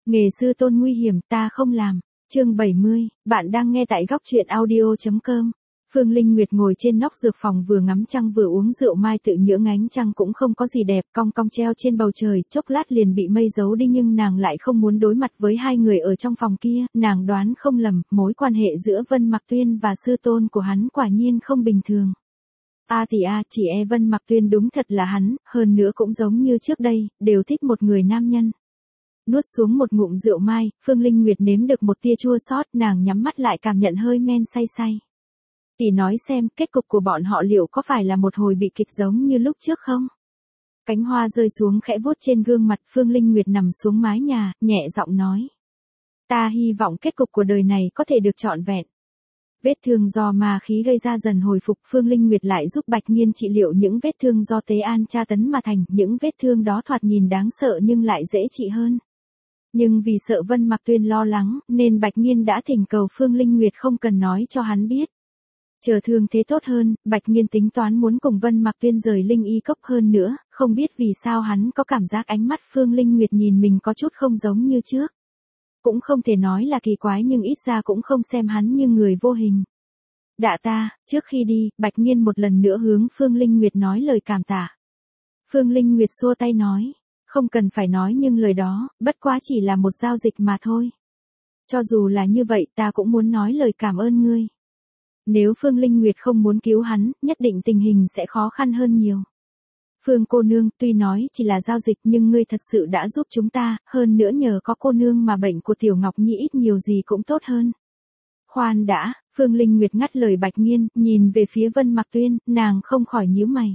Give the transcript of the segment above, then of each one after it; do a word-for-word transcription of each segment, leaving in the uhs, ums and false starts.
Nghề sư tôn nguy hiểm, ta không làm. Chương bảy mươi, bạn đang nghe tại góc truyện audio chấm com. Phương Linh Nguyệt ngồi trên nóc dược phòng vừa ngắm trăng vừa uống rượu mai tự nhưỡng, ánh trăng cũng không có gì đẹp, cong cong treo trên bầu trời, chốc lát liền bị mây giấu đi, nhưng nàng lại không muốn đối mặt với hai người ở trong phòng kia, nàng đoán không lầm, mối quan hệ giữa Vân Mặc Tuyên và sư tôn của hắn quả nhiên không bình thường. A à thì a, à, chỉ e Vân Mặc Tuyên đúng thật là hắn, hơn nữa cũng giống như trước đây, đều thích một người nam nhân. Nuốt xuống một ngụm rượu mai, Phương Linh Nguyệt nếm được một tia chua xót, nàng nhắm mắt lại cảm nhận hơi men say say. Tỷ nói xem, kết cục của bọn họ liệu có phải là một hồi bị kịch giống như lúc trước không? Cánh hoa rơi xuống khẽ vuốt trên gương mặt, Phương Linh Nguyệt nằm xuống mái nhà, nhẹ giọng nói. Ta hy vọng kết cục của đời này có thể được trọn vẹn. Vết thương do ma khí gây ra dần hồi phục, Phương Linh Nguyệt lại giúp Bạch Nhiên trị liệu những vết thương do Tế An tra tấn mà thành, những vết thương đó thoạt nhìn đáng sợ nhưng lại dễ trị hơn. Nhưng vì sợ Vân Mặc Tuyên lo lắng, nên Bạch Nhiên đã thỉnh cầu Phương Linh Nguyệt không cần nói cho hắn biết. Chờ thương thế tốt hơn, Bạch Nhiên tính toán muốn cùng Vân Mặc Tuyên rời Linh Y Cốc, hơn nữa, không biết vì sao hắn có cảm giác ánh mắt Phương Linh Nguyệt nhìn mình có chút không giống như trước. Cũng không thể nói là kỳ quái, nhưng ít ra cũng không xem hắn như người vô hình. Đạ ta, trước khi đi, Bạch Nhiên một lần nữa hướng Phương Linh Nguyệt nói lời cảm tạ. Phương Linh Nguyệt xua tay nói. Không cần phải nói, nhưng lời đó, bất quá chỉ là một giao dịch mà thôi. Cho dù là như vậy, ta cũng muốn nói lời cảm ơn ngươi. Nếu Phương Linh Nguyệt không muốn cứu hắn, nhất định tình hình sẽ khó khăn hơn nhiều. Phương cô nương, tuy nói chỉ là giao dịch nhưng ngươi thật sự đã giúp chúng ta, hơn nữa nhờ có cô nương mà bệnh của Tiểu Ngọc Nhi ít nhiều gì cũng tốt hơn. Khoan đã, Phương Linh Nguyệt ngắt lời Bạch Nhiên, nhìn về phía Vân Mặc Tuyên, nàng không khỏi nhíu mày.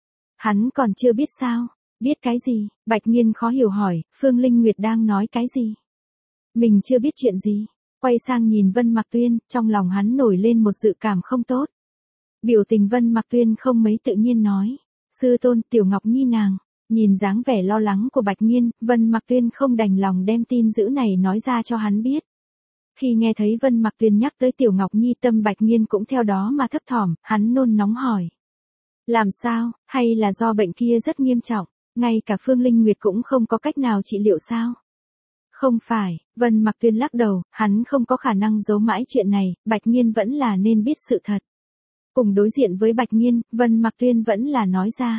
Hắn còn chưa biết sao? Biết cái gì? Bạch Nhiên khó hiểu hỏi, Phương Linh Nguyệt đang nói cái gì? Mình chưa biết chuyện gì. Quay sang nhìn Vân Mặc Tuyên, trong lòng hắn nổi lên một dự cảm không tốt. Biểu tình Vân Mặc Tuyên không mấy tự nhiên nói, sư tôn, Tiểu Ngọc Nhi nàng. Nhìn dáng vẻ lo lắng của Bạch Nhiên, Vân Mặc Tuyên không đành lòng đem tin dữ này nói ra cho hắn biết. Khi nghe thấy Vân Mặc Tuyên nhắc tới Tiểu Ngọc Nhi, tâm Bạch Nhiên cũng theo đó mà thấp thỏm, hắn nôn nóng hỏi. Làm sao, hay là do bệnh kia rất nghiêm trọng, ngay cả Phương Linh Nguyệt cũng không có cách nào trị liệu sao? Không phải, Vân Mặc Tuyên lắc đầu, hắn không có khả năng giấu mãi chuyện này, Bạch Nhiên vẫn là nên biết sự thật. Cùng đối diện với Bạch Nhiên, Vân Mặc Tuyên vẫn là nói ra.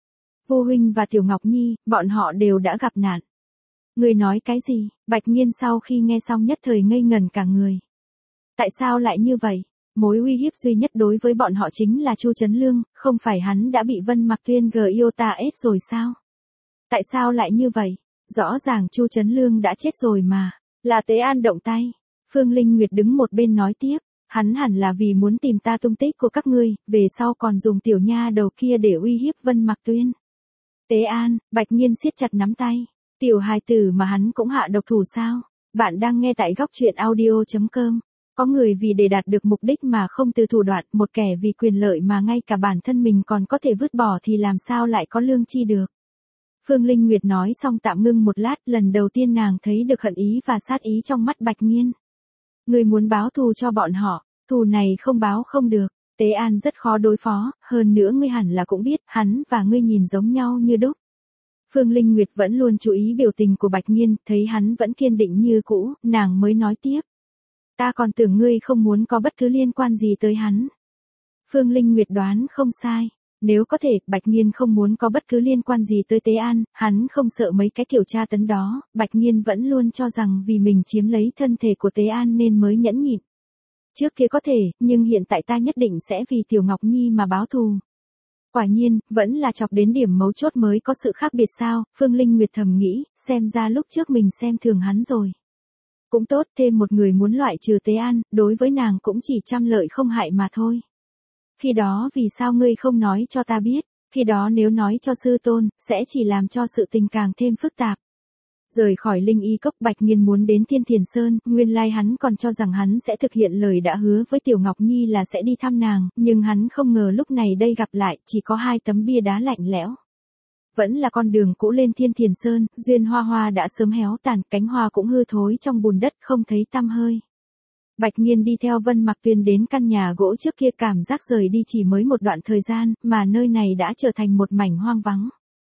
Vô huynh và Tiểu Ngọc Nhi, bọn họ đều đã gặp nạn. Người nói cái gì? Bạch Nhiên sau khi nghe xong nhất thời ngây ngần cả người. Tại sao lại như vậy? Mối uy hiếp duy nhất đối với bọn họ chính là Chu Chấn Lương, không phải hắn đã bị Vân Mặc Tuyên gờ yêu ta ết rồi sao? Tại sao lại như vậy? Rõ ràng Chu Chấn Lương đã chết rồi mà, là Tế An động tay. Phương Linh Nguyệt đứng một bên nói tiếp, hắn hẳn là vì muốn tìm ta tung tích của các ngươi, về sau còn dùng tiểu nha đầu kia để uy hiếp Vân Mặc Tuyên. Tế An, Bạch Nhiên siết chặt nắm tay, tiểu hài tử mà hắn cũng hạ độc thủ sao? Bạn đang nghe tại góc truyện audio chấm com. Có người vì để đạt được mục đích mà không từ thủ đoạn, một kẻ vì quyền lợi mà ngay cả bản thân mình còn có thể vứt bỏ thì làm sao lại có lương chi được. Phương Linh Nguyệt nói xong tạm ngưng một lát, lần đầu tiên nàng thấy được hận ý và sát ý trong mắt Bạch Nhiên. Ngươi muốn báo thù cho bọn họ, thù này không báo không được, Tế An rất khó đối phó, hơn nữa ngươi hẳn là cũng biết, hắn và ngươi nhìn giống nhau như đúc. Phương Linh Nguyệt vẫn luôn chú ý biểu tình của Bạch Nhiên, thấy hắn vẫn kiên định như cũ, nàng mới nói tiếp. Ta còn tưởng ngươi không muốn có bất cứ liên quan gì tới hắn. Phương Linh Nguyệt đoán không sai. Nếu có thể, Bạch Nhiên không muốn có bất cứ liên quan gì tới Tế An, hắn không sợ mấy cái kiểu tra tấn đó, Bạch Nhiên vẫn luôn cho rằng vì mình chiếm lấy thân thể của Tế An nên mới nhẫn nhịn. Trước kia có thể, nhưng hiện tại ta nhất định sẽ vì Tiểu Ngọc Nhi mà báo thù. Quả nhiên, vẫn là chọc đến điểm mấu chốt mới có sự khác biệt sao, Phương Linh Nguyệt thầm nghĩ, xem ra lúc trước mình xem thường hắn rồi. Cũng tốt, thêm một người muốn loại trừ Tế An, đối với nàng cũng chỉ trăm lợi không hại mà thôi. Khi đó vì sao ngươi không nói cho ta biết, khi đó nếu nói cho sư tôn, sẽ chỉ làm cho sự tình càng thêm phức tạp. Rời khỏi Linh Y Cốc, Bạch Nhiên muốn đến Thiên Thiền Sơn, nguyên lai hắn còn cho rằng hắn sẽ thực hiện lời đã hứa với Tiểu Ngọc Nhi là sẽ đi thăm nàng, nhưng hắn không ngờ lúc này đây gặp lại, chỉ có hai tấm bia đá lạnh lẽo. Vẫn là con đường cũ lên Thiên Thiền Sơn, duyên hoa hoa đã sớm héo tàn, cánh hoa cũng hư thối trong bùn đất không thấy tăm hơi. Bạch Nhiên đi theo Vân Mặc Tuyên đến căn nhà gỗ trước kia, cảm giác rời đi chỉ mới một đoạn thời gian, mà nơi này đã trở thành một mảnh hoang vắng.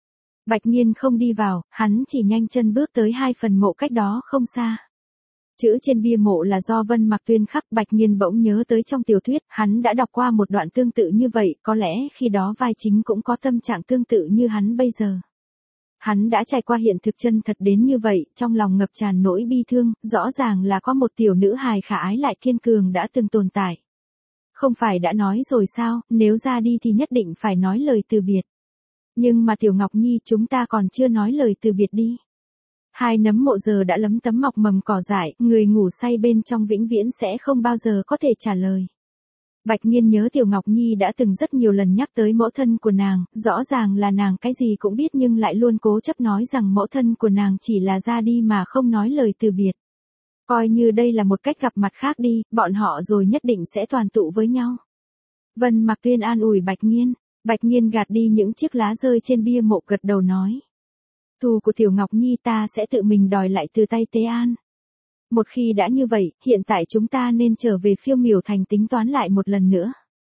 Bạch Nhiên không đi vào, hắn chỉ nhanh chân bước tới hai phần mộ cách đó không xa. Chữ trên bia mộ là do Vân Mặc Tuyên khắc. Bạch Nhiên bỗng nhớ tới trong tiểu thuyết, hắn đã đọc qua một đoạn tương tự như vậy, có lẽ khi đó vai chính cũng có tâm trạng tương tự như hắn bây giờ. Hắn đã trải qua hiện thực chân thật đến như vậy, trong lòng ngập tràn nỗi bi thương, rõ ràng là có một tiểu nữ hài khả ái lại kiên cường đã từng tồn tại. Không phải đã nói rồi sao, nếu ra đi thì nhất định phải nói lời từ biệt. Nhưng mà Tiểu Ngọc Nhi, chúng ta còn chưa nói lời từ biệt đi. Hai nấm mộ giờ đã lấm tấm mọc mầm cỏ dại, người ngủ say bên trong vĩnh viễn sẽ không bao giờ có thể trả lời. Bạch Nhiên nhớ Tiểu Ngọc Nhi đã từng rất nhiều lần nhắc tới mẫu thân của nàng, rõ ràng là nàng cái gì cũng biết nhưng lại luôn cố chấp nói rằng mẫu thân của nàng chỉ là ra đi mà không nói lời từ biệt. Coi như đây là một cách gặp mặt khác đi, bọn họ rồi nhất định sẽ đoàn tụ với nhau. Vân Mặc Tuyên an ủi Bạch Nhiên. Bạch Nhiên gạt đi những chiếc lá rơi trên bia mộ, gật đầu nói. Thù của Tiểu Ngọc Nhi ta sẽ tự mình đòi lại từ tay Tế An. Một khi đã như vậy, hiện tại chúng ta nên trở về Phiêu Miểu Thành tính toán lại một lần nữa.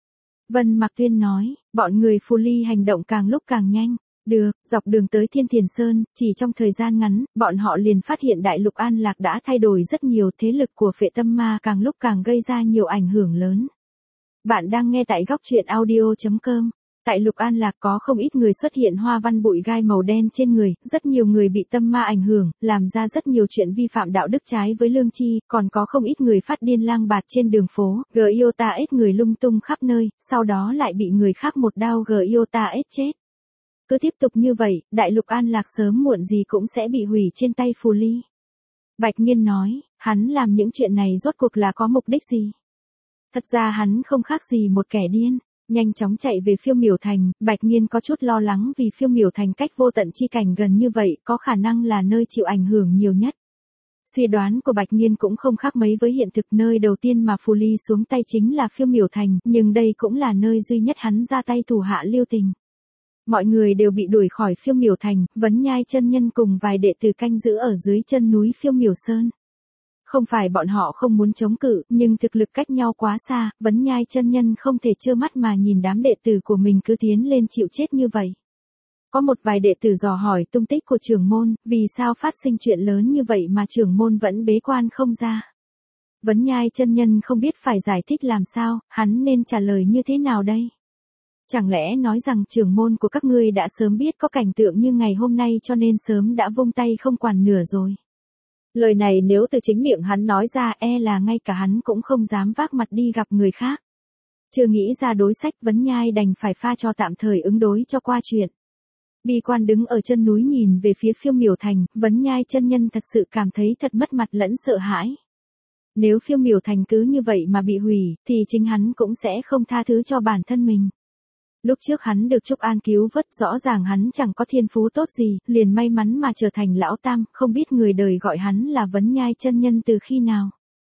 Vân Mặc Tuyên nói, bọn người Phù Ly hành động càng lúc càng nhanh. Được, dọc đường tới Thiên Thiền Sơn, chỉ trong thời gian ngắn, bọn họ liền phát hiện Đại Lục An Lạc đã thay đổi rất nhiều, thế lực của Phệ Tâm Ma càng lúc càng gây ra nhiều ảnh hưởng lớn. Bạn đang nghe tại góc truyện audio chấm com. Tại Lục An Lạc có không ít người xuất hiện hoa văn bụi gai màu đen trên người, rất nhiều người bị tâm ma ảnh hưởng, làm ra rất nhiều chuyện vi phạm đạo đức trái với lương tri, còn có không ít người phát điên lang bạt trên đường phố, Gyota ết người lung tung khắp nơi, sau đó lại bị người khác một đao Gyota ết chết. Cứ tiếp tục như vậy, Đại Lục An Lạc sớm muộn gì cũng sẽ bị hủy trên tay Phù Ly. Bạch Nhiên nói, hắn làm những chuyện này rốt cuộc là có mục đích gì? Thật ra hắn không khác gì một kẻ điên. Nhanh chóng chạy về Phiêu Miểu Thành, Bạch Nhiên có chút lo lắng vì Phiêu Miểu Thành cách vô tận chi cảnh gần như vậy, có khả năng là nơi chịu ảnh hưởng nhiều nhất. Suy đoán của Bạch Nhiên cũng không khác mấy với hiện thực, nơi đầu tiên mà Phù Ly xuống tay chính là Phiêu Miểu Thành, nhưng đây cũng là nơi duy nhất hắn ra tay thủ hạ lưu tình. Mọi người đều bị đuổi khỏi Phiêu Miểu Thành, Vấn Nhai chân nhân cùng vài đệ tử canh giữ ở dưới chân núi Phiêu Miểu Sơn. Không phải bọn họ không muốn chống cự, nhưng thực lực cách nhau quá xa, Vấn Nhai chân nhân không thể trơ mắt mà nhìn đám đệ tử của mình cứ tiến lên chịu chết như vậy. Có một vài đệ tử dò hỏi tung tích của trưởng môn, vì sao phát sinh chuyện lớn như vậy mà trưởng môn vẫn bế quan không ra. Vấn Nhai chân nhân không biết phải giải thích làm sao, hắn nên trả lời như thế nào đây? Chẳng lẽ nói rằng trưởng môn của các ngươi đã sớm biết có cảnh tượng như ngày hôm nay cho nên sớm đã vung tay không quản nửa rồi? Lời này nếu từ chính miệng hắn nói ra e là ngay cả hắn cũng không dám vác mặt đi gặp người khác. Chưa nghĩ ra đối sách, Vấn Nhai đành phải pha cho tạm thời ứng đối cho qua chuyện. Bi quan đứng ở chân núi nhìn về phía Phiêu Miểu Thành, Vấn Nhai chân nhân thật sự cảm thấy thật mất mặt lẫn sợ hãi. Nếu Phiêu Miểu Thành cứ như vậy mà bị hủy, thì chính hắn cũng sẽ không tha thứ cho bản thân mình. Lúc trước hắn được Trúc An cứu vớt, rõ ràng hắn chẳng có thiên phú tốt gì, liền may mắn mà trở thành lão tam, không biết người đời gọi hắn là Vấn Nhai chân nhân từ khi nào.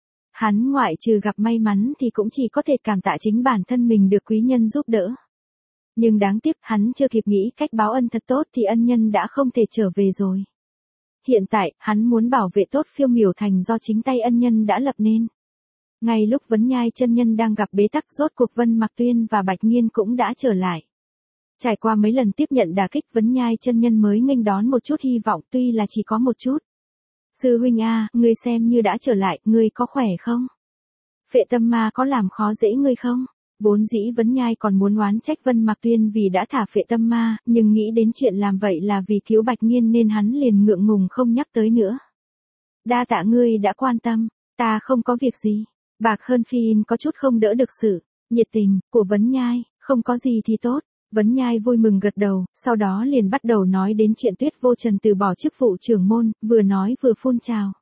Hắn ngoại trừ gặp may mắn thì cũng chỉ có thể cảm tạ chính bản thân mình được quý nhân giúp đỡ. Nhưng đáng tiếc, hắn chưa kịp nghĩ cách báo ân thật tốt thì ân nhân đã không thể trở về rồi. Hiện tại, hắn muốn bảo vệ tốt Phiêu Miểu Thành do chính tay ân nhân đã lập nên. Ngay lúc Vấn Nhai chân nhân đang gặp bế tắc, rốt cuộc Vân Mặc Tuyên và Bạch Nhiên cũng đã trở lại. Trải qua mấy lần tiếp nhận đả kích, Vấn Nhai chân nhân mới nghênh đón một chút hy vọng, tuy là chỉ có một chút. Sư huynh a, ngươi xem như đã trở lại, ngươi có khỏe không? Phệ Tâm Ma có làm khó dễ ngươi không? Vốn dĩ Vấn Nhai còn muốn oán trách Vân Mặc Tuyên vì đã thả Phệ Tâm Ma, nhưng nghĩ đến chuyện làm vậy là vì cứu Bạch Nhiên nên hắn liền ngượng ngùng không nhắc tới nữa. Đa tạ ngươi đã quan tâm, ta không có việc gì. Bạc Hơn Phin có chút không đỡ được sự nhiệt tình của Vấn Nhai, không có gì thì tốt. Vấn Nhai vui mừng gật đầu, sau đó liền bắt đầu nói đến chuyện Tuyết Vô Trần từ bỏ chức vụ trưởng môn, vừa nói vừa phun trào.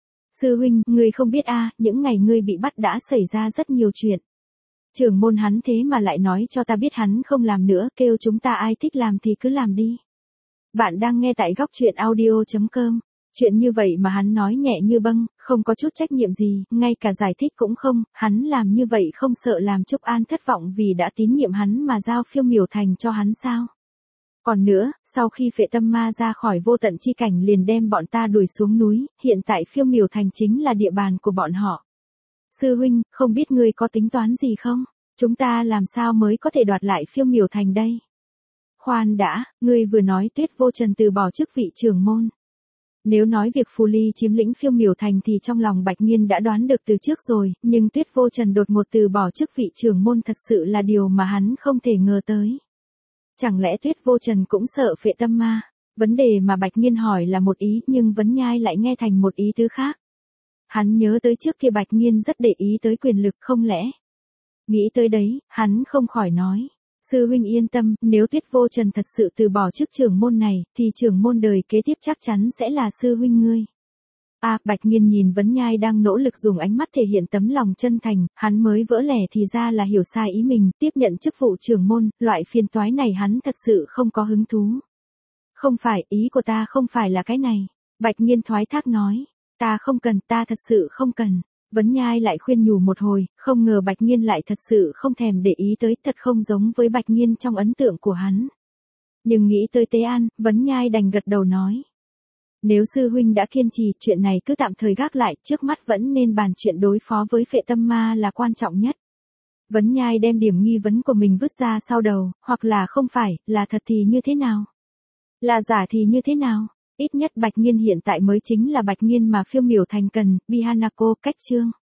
Sư huynh, ngươi không biết a, những ngày ngươi bị bắt đã xảy ra rất nhiều chuyện. Trưởng môn hắn thế mà lại nói cho ta biết hắn không làm nữa, kêu chúng ta ai thích làm thì cứ làm đi. Bạn đang nghe tại góc truyện audio chấm com. Chuyện như vậy mà hắn nói nhẹ như bâng, không có chút trách nhiệm gì, ngay cả giải thích cũng không, hắn làm như vậy không sợ làm Trúc An thất vọng vì đã tín nhiệm hắn mà giao Phiêu Miểu Thành cho hắn sao? Còn nữa, sau khi Phệ Tâm Ma ra khỏi vô tận chi cảnh liền đem bọn ta đuổi xuống núi, hiện tại Phiêu Miểu Thành chính là địa bàn của bọn họ. Sư huynh, không biết ngươi có tính toán gì không? Chúng ta làm sao mới có thể đoạt lại Phiêu Miểu Thành đây? Khoan đã, ngươi vừa nói Tuyết Vô Trần từ bỏ chức vị trưởng môn. Nếu nói việc Phù Ly chiếm lĩnh Phiêu Miểu Thành thì trong lòng Bạch Nghiên đã đoán được từ trước rồi, nhưng Tuyết Vô Trần đột ngột từ bỏ chức vị trưởng môn thật sự là điều mà hắn không thể ngờ tới. Chẳng lẽ Tuyết Vô Trần cũng sợ Phệ Tâm Ma? Vấn đề mà Bạch Nghiên hỏi là một ý nhưng Vấn Nhai lại nghe thành một ý tứ khác. Hắn nhớ tới trước kia Bạch Nghiên rất để ý tới quyền lực không lẽ? Nghĩ tới đấy, hắn không khỏi nói. Sư huynh yên tâm, nếu Tuyết Vô Trần thật sự từ bỏ chức trưởng môn này, thì trưởng môn đời kế tiếp chắc chắn sẽ là sư huynh ngươi. À, Bạch Nghiên nhìn Vấn Nhai đang nỗ lực dùng ánh mắt thể hiện tấm lòng chân thành, hắn mới vỡ lẽ thì ra là hiểu sai ý mình, tiếp nhận chức vụ trưởng môn, loại phiền toái này hắn thật sự không có hứng thú. Không phải, ý của ta không phải là cái này. Bạch Nghiên thoái thác nói, ta không cần, ta thật sự không cần. Vấn Nhai lại khuyên nhủ một hồi, không ngờ Bạch Nghiên lại thật sự không thèm để ý tới, thật không giống với Bạch Nghiên trong ấn tượng của hắn. Nhưng nghĩ tới Tế An, Vấn Nhai đành gật đầu nói. Nếu sư huynh đã kiên trì, chuyện này cứ tạm thời gác lại, trước mắt vẫn nên bàn chuyện đối phó với Phệ Tâm Ma là quan trọng nhất. Vấn Nhai đem điểm nghi vấn của mình vứt ra sau đầu, hoặc là không phải, là thật thì như thế nào? Là giả thì như thế nào? Ít nhất Bạch Nghiên hiện tại mới chính là Bạch Nghiên mà Phiêu Miểu Thành cần, Bihanako, cách chương.